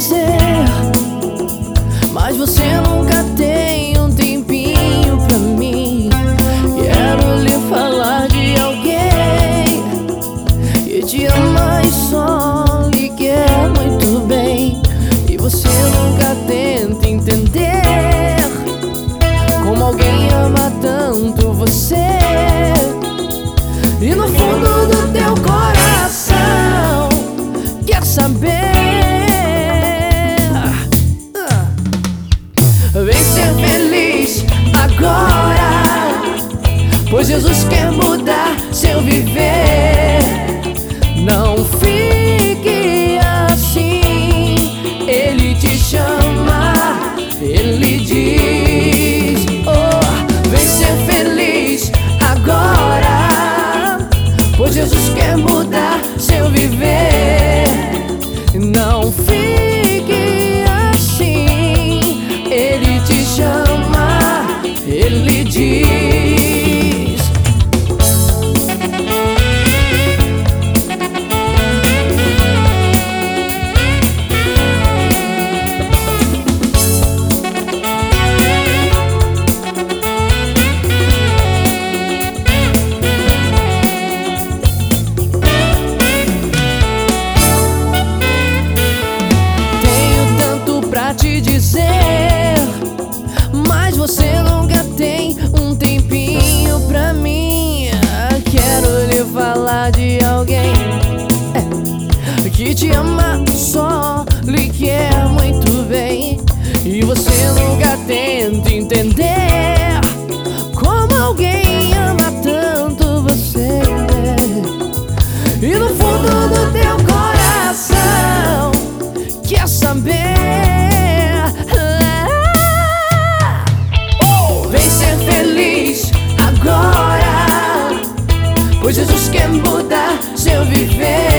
dizer, mas você nunca tem um tempinho pra mim. Quero lhe falar de alguém que te ama e só lhe quer muito bem. E você nunca tenta entender como alguém ama tanto você. E no fundo do teu coração quer saber. Vem ser feliz agora, pois Jesus quer mudar seu viver. Não fique assim, Ele te chama, Ele diz: oh, vem ser feliz agora, pois Jesus quer mudar seu viver. Não fique assim, Ele te chama, Ele diz. Te dizer, mas você nunca tem um tempinho pra mim. Quero lhe falar de alguém que te ama, só lhe quer muito bem. E você nunca tenta entender como alguém ama tanto você. E no fundo do teu coração quer saber. Pois Jesus quer mudar seu viver.